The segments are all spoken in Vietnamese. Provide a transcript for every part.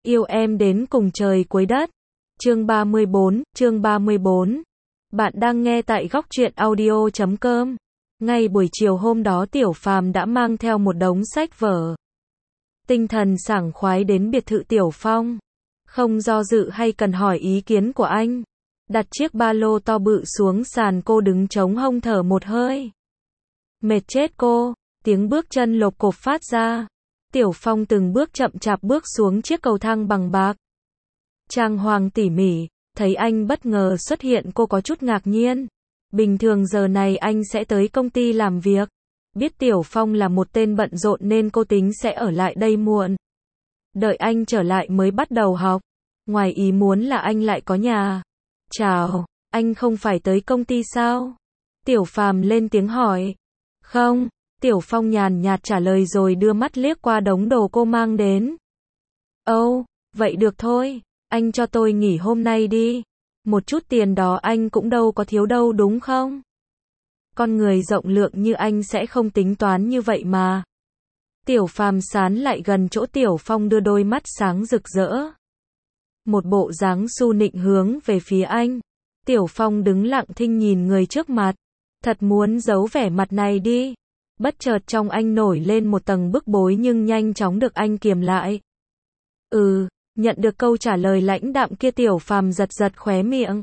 Yêu em đến cùng trời cuối đất. Chương 34. Bạn đang nghe tại góc truyện audio.com. Ngay buổi chiều hôm đó Tiểu Phàm đã mang theo một đống sách vở. Tinh thần sảng khoái đến biệt thự Tiểu Phong. Không do dự hay cần hỏi ý kiến của anh. Đặt chiếc ba lô to bự xuống sàn, cô đứng chống hông thở một hơi. Mệt chết cô, tiếng bước chân lộp cộp phát ra. Tiểu Phong từng bước chậm chạp bước xuống chiếc cầu thang bằng bạc. Trang hoàng tỉ mỉ, thấy anh bất ngờ xuất hiện cô có chút ngạc nhiên. Bình thường giờ này anh sẽ tới công ty làm việc. Biết Tiểu Phong là một tên bận rộn nên cô tính sẽ ở lại đây muộn. Đợi anh trở lại mới bắt đầu học. Ngoài ý muốn là anh lại có nhà. Chào, anh không phải tới công ty sao? Tiểu Phàm lên tiếng hỏi. Không. Tiểu Phong nhàn nhạt trả lời rồi đưa mắt liếc qua đống đồ cô mang đến. Ồ, vậy được thôi, anh cho tôi nghỉ hôm nay đi. Một chút tiền đó anh cũng đâu có thiếu đâu đúng không? Con người rộng lượng như anh sẽ không tính toán như vậy mà. Tiểu Phàm sán lại gần chỗ Tiểu Phong, đưa đôi mắt sáng rực rỡ. Một bộ dáng xu nịnh hướng về phía anh. Tiểu Phong đứng lặng thinh nhìn người trước mặt. Thật muốn giấu vẻ mặt này đi. Bất chợt trong anh nổi lên một tầng bức bối nhưng nhanh chóng được anh kiềm lại. Nhận được câu trả lời lãnh đạm kia, Tiểu Phàm giật giật khóe miệng.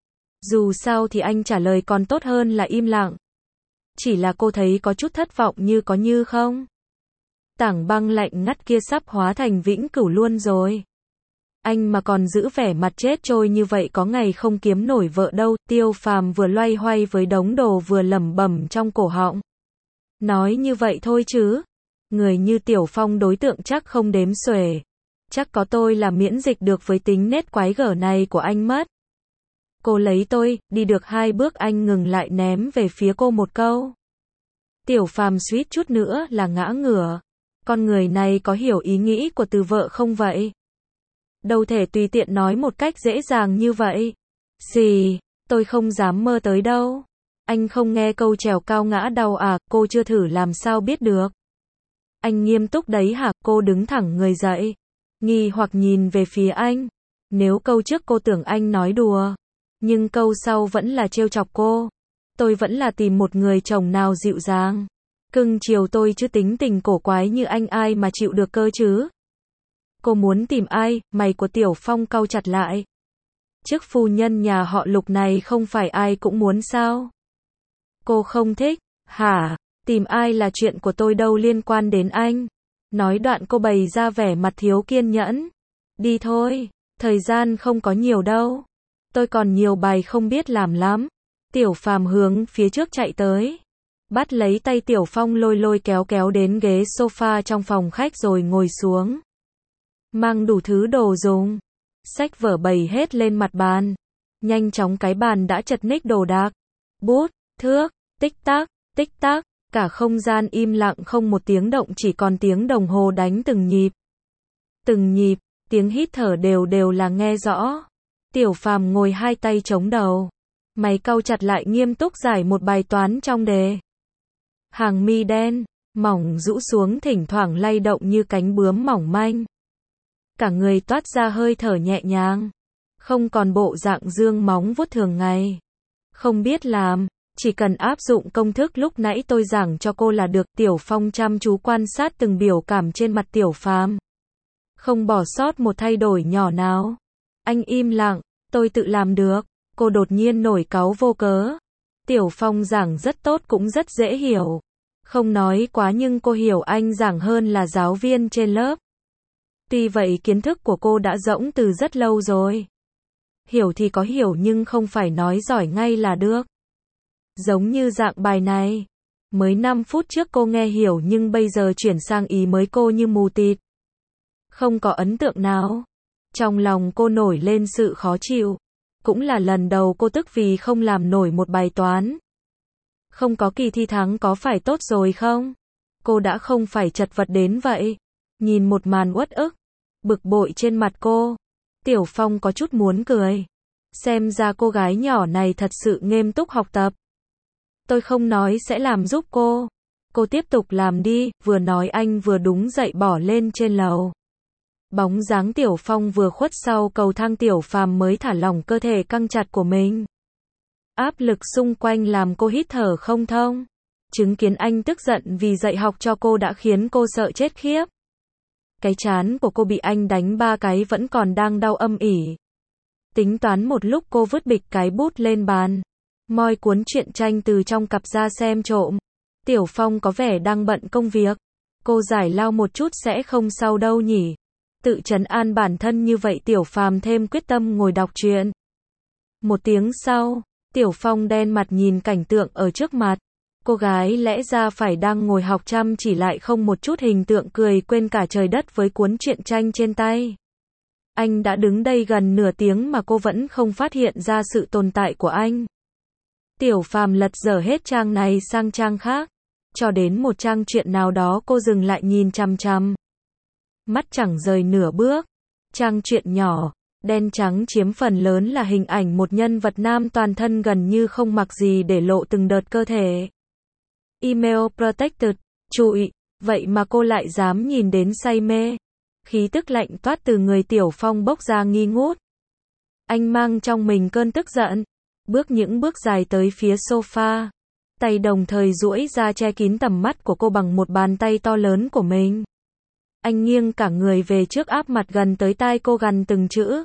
Dù sao thì anh trả lời còn tốt hơn là im lặng. Chỉ là cô thấy có chút thất vọng, như có như không. Tảng băng lạnh ngắt kia sắp hóa thành vĩnh cửu luôn rồi. Anh mà còn giữ vẻ mặt chết trôi như vậy có ngày không kiếm nổi vợ đâu. Tiêu Phàm vừa loay hoay với đống đồ vừa lẩm bẩm trong cổ họng. Nói như vậy thôi chứ. Người như Tiểu Phong đối tượng chắc không đếm xuể. Chắc có tôi là miễn dịch được với tính nết quái gở này của anh mất. Cô lấy tôi, đi được 2 bước anh ngừng lại ném về phía cô một câu. Tiểu Phàm suýt chút nữa là ngã ngửa. Con người này có hiểu ý nghĩ của từ vợ không vậy? Đâu thể tùy tiện nói một cách dễ dàng như vậy. Gì, tôi không dám mơ tới đâu. Anh không nghe câu trèo cao ngã đau à, cô chưa thử làm sao biết được. Anh nghiêm túc đấy hả? Cô đứng thẳng người dậy. Nghi hoặc nhìn về phía anh. Nếu câu trước cô tưởng anh nói đùa. Nhưng câu sau vẫn là trêu chọc cô. Tôi vẫn là tìm một người chồng nào dịu dàng. Cưng chiều tôi chứ tính tình cổ quái như anh ai mà chịu được cơ chứ. Cô muốn tìm ai? Mày của Tiểu Phong cau chặt lại. Chức phu nhân nhà họ Lục này không phải ai cũng muốn sao? Cô không thích, hả? Tìm ai là chuyện của tôi, đâu liên quan đến anh. Nói đoạn cô bày ra vẻ mặt thiếu kiên nhẫn. Đi thôi, thời gian không có nhiều đâu. Tôi còn nhiều bài không biết làm lắm. Tiểu Phàm hướng phía trước chạy tới. Bắt lấy tay Tiểu Phong lôi lôi kéo kéo đến ghế sofa trong phòng khách rồi ngồi xuống. Mang đủ thứ đồ dùng. Sách vở bày hết lên mặt bàn. Nhanh chóng cái bàn đã chật ních đồ đạc. Bút, thước, tích tắc, cả không gian im lặng không một tiếng động, chỉ còn tiếng đồng hồ đánh từng nhịp. Từng nhịp, tiếng hít thở đều đều là nghe rõ. Tiểu Phàm ngồi hai tay chống đầu. Mày cau chặt lại nghiêm túc giải một bài toán trong đề. Hàng mi đen, mỏng rũ xuống thỉnh thoảng lay động như cánh bướm mỏng manh. Cả người toát ra hơi thở nhẹ nhàng. Không còn bộ dạng dương móng vuốt thường ngày. Không biết làm. Chỉ cần áp dụng công thức lúc nãy tôi giảng cho cô là được. Tiểu Phong chăm chú quan sát từng biểu cảm trên mặt Tiểu Phàm. Không bỏ sót một thay đổi nhỏ nào. Anh im lặng, tôi tự làm được. Cô đột nhiên nổi cáu vô cớ. Tiểu Phong giảng rất tốt cũng rất dễ hiểu. Không nói quá nhưng cô hiểu anh giảng hơn là giáo viên trên lớp. Tuy vậy kiến thức của cô đã rỗng từ rất lâu rồi. Hiểu thì có hiểu nhưng không phải nói giỏi ngay là được. Giống như dạng bài này. Mới 5 phút trước cô nghe hiểu nhưng bây giờ chuyển sang ý mới cô như mù tịt. Không có ấn tượng nào. Trong lòng cô nổi lên sự khó chịu. Cũng là lần đầu cô tức vì không làm nổi một bài toán. Không có kỳ thi thắng có phải tốt rồi không? Cô đã không phải chật vật đến vậy. Nhìn một màn uất ức, bực bội trên mặt cô. Tiểu Phong có chút muốn cười. Xem ra cô gái nhỏ này thật sự nghiêm túc học tập. Tôi không nói sẽ làm giúp cô. Cô tiếp tục làm đi, vừa nói anh vừa đúng dậy bỏ lên trên lầu. Bóng dáng Tiểu Phong vừa khuất sau cầu thang, Tiểu Phàm mới thả lỏng cơ thể căng chặt của mình. Áp lực xung quanh làm cô hít thở không thông. Chứng kiến anh tức giận vì dạy học cho cô đã khiến cô sợ chết khiếp. Cái trán của cô bị anh đánh 3 cái vẫn còn đang đau âm ỉ. Tính toán một lúc cô vứt bịch cái bút lên bàn. Moi cuốn truyện tranh từ trong cặp ra xem trộm. Tiểu Phong có vẻ đang bận công việc. Cô giải lao một chút sẽ không sao đâu nhỉ. Tự trấn an bản thân như vậy, Tiểu Phàm thêm quyết tâm ngồi đọc truyện. Một tiếng sau, Tiểu Phong đen mặt nhìn cảnh tượng ở trước mặt. Cô gái lẽ ra phải đang ngồi học chăm chỉ lại không một chút hình tượng cười quên cả trời đất với cuốn truyện tranh trên tay. Anh đã đứng đây gần nửa tiếng mà cô vẫn không phát hiện ra sự tồn tại của anh. Tiểu Phàm lật dở hết trang này sang trang khác. Cho đến một trang truyện nào đó cô dừng lại nhìn chằm chằm. Mắt chẳng rời nửa bước. Trang truyện nhỏ, đen trắng chiếm phần lớn là hình ảnh một nhân vật nam toàn thân gần như không mặc gì để lộ từng đợt cơ thể. Email protected, trụi, vậy mà cô lại dám nhìn đến say mê. Khí tức lạnh toát từ người Tiểu Phong bốc ra nghi ngút. Anh mang trong mình cơn tức giận, bước những bước dài tới phía sofa. Tay đồng thời duỗi ra che kín tầm mắt của cô bằng một bàn tay to lớn của mình. Anh nghiêng cả người về trước áp mặt gần tới tai cô gằn từng chữ.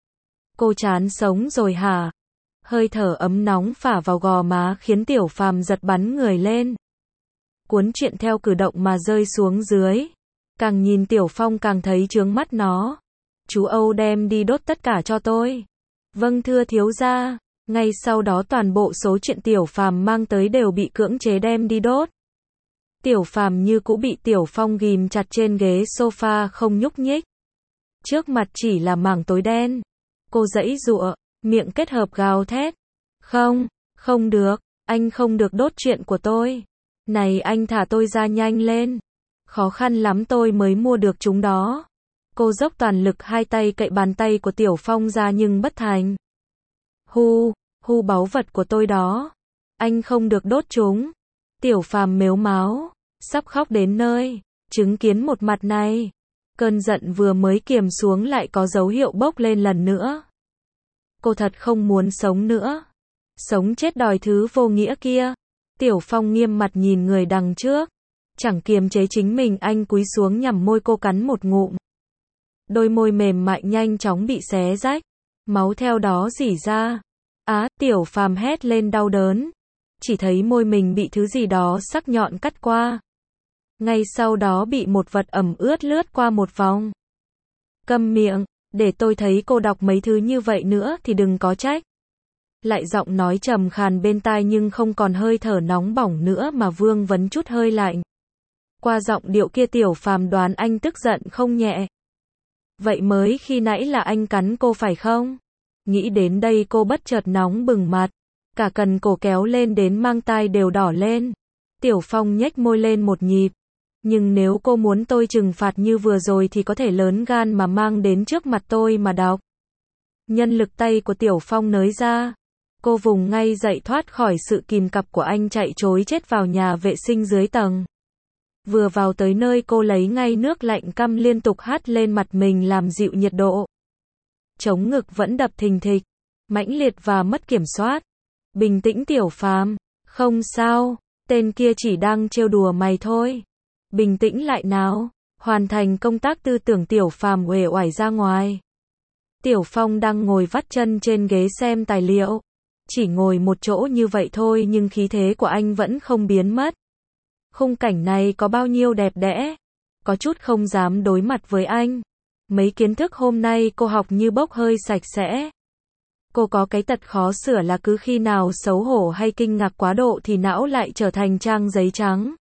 Cô chán sống rồi hả? Hơi thở ấm nóng phả vào gò má khiến Tiểu Phàm giật bắn người lên. Cuốn truyện theo cử động mà rơi xuống dưới. Càng nhìn Tiểu Phong càng thấy chướng mắt nó. Chú Âu đem đi đốt tất cả cho tôi. Vâng thưa thiếu gia. Ngay sau đó toàn bộ số truyện Tiểu Phàm mang tới đều bị cưỡng chế đem đi đốt. Tiểu Phàm như cũ bị Tiểu Phong ghim chặt trên ghế sofa không nhúc nhích. Trước mặt chỉ là mảng tối đen. Cô giãy giụa, miệng kết hợp gào thét. Không, không được, anh không được đốt truyện của tôi. Này anh thả tôi ra nhanh lên. Khó khăn lắm tôi mới mua được chúng đó. Cô dốc toàn lực hai tay cậy bàn tay của Tiểu Phong ra nhưng bất thành. Hu, báu vật của tôi đó. Anh không được đốt chúng. Tiểu Phàm mếu máo, sắp khóc đến nơi. Chứng kiến một mặt này, cơn giận vừa mới kiềm xuống lại có dấu hiệu bốc lên lần nữa. Cô thật không muốn sống nữa. Sống chết đòi thứ vô nghĩa kia. Tiểu Phong nghiêm mặt nhìn người đằng trước. Chẳng kiềm chế chính mình, anh cúi xuống nhằm môi cô cắn một ngụm. Đôi môi mềm mại nhanh chóng bị xé rách. Máu theo đó rỉ ra. Tiểu Phàm hét lên đau đớn. Chỉ thấy môi mình bị thứ gì đó sắc nhọn cắt qua. Ngay sau đó bị một vật ẩm ướt lướt qua một vòng. Câm miệng, để tôi thấy cô đọc mấy thứ như vậy nữa thì đừng có trách. Lại giọng nói trầm khàn bên tai nhưng không còn hơi thở nóng bỏng nữa mà vương vấn chút hơi lạnh. Qua giọng điệu kia Tiểu Phàm đoán anh tức giận không nhẹ. Vậy mới khi nãy là anh cắn cô phải không? Nghĩ đến đây cô bất chợt nóng bừng mặt. Cả cần cổ kéo lên đến mang tai đều đỏ lên. Tiểu Phong nhếch môi lên một nhịp. Nhưng nếu cô muốn tôi trừng phạt như vừa rồi thì có thể lớn gan mà mang đến trước mặt tôi mà đọc. Nhân lực tay của Tiểu Phong nới ra. Cô vùng ngay dậy thoát khỏi sự kìm cặp của anh, chạy trối chết vào nhà vệ sinh dưới tầng. Vừa vào tới nơi cô lấy ngay nước lạnh căm liên tục hắt lên mặt mình làm dịu nhiệt độ. Chống ngực vẫn đập thình thịch, mãnh liệt và mất kiểm soát. Bình tĩnh Tiểu Phàm, không sao, tên kia chỉ đang trêu đùa mày thôi. Bình tĩnh lại nào, hoàn thành công tác tư tưởng. Tiểu Phàm uể oải ra ngoài. Tiểu Phong đang ngồi vắt chân trên ghế xem tài liệu. Chỉ ngồi một chỗ như vậy thôi nhưng khí thế của anh vẫn không biến mất. Khung cảnh này có bao nhiêu đẹp đẽ. Có chút không dám đối mặt với anh. Mấy kiến thức hôm nay cô học như bốc hơi sạch sẽ. Cô có cái tật khó sửa là cứ khi nào xấu hổ hay kinh ngạc quá độ thì não lại trở thành trang giấy trắng.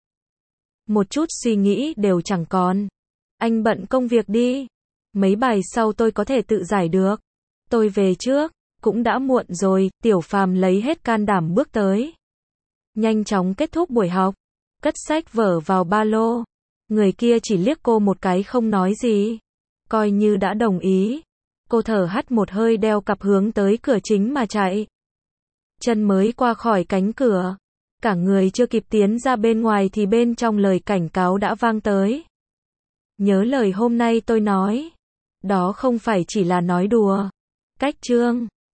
Một chút suy nghĩ đều chẳng còn. Anh bận công việc đi. Mấy bài sau tôi có thể tự giải được. Tôi về trước. Cũng đã muộn rồi. Tiểu Phàm lấy hết can đảm bước tới. Nhanh chóng kết thúc buổi học. Cất sách vở vào ba lô. Người kia chỉ liếc cô một cái không nói gì. Coi như đã đồng ý. Cô thở hắt một hơi đeo cặp hướng tới cửa chính mà chạy. Chân mới qua khỏi cánh cửa. Cả người chưa kịp tiến ra bên ngoài thì bên trong lời cảnh cáo đã vang tới. Nhớ lời hôm nay tôi nói. Đó không phải chỉ là nói đùa. Cách Trương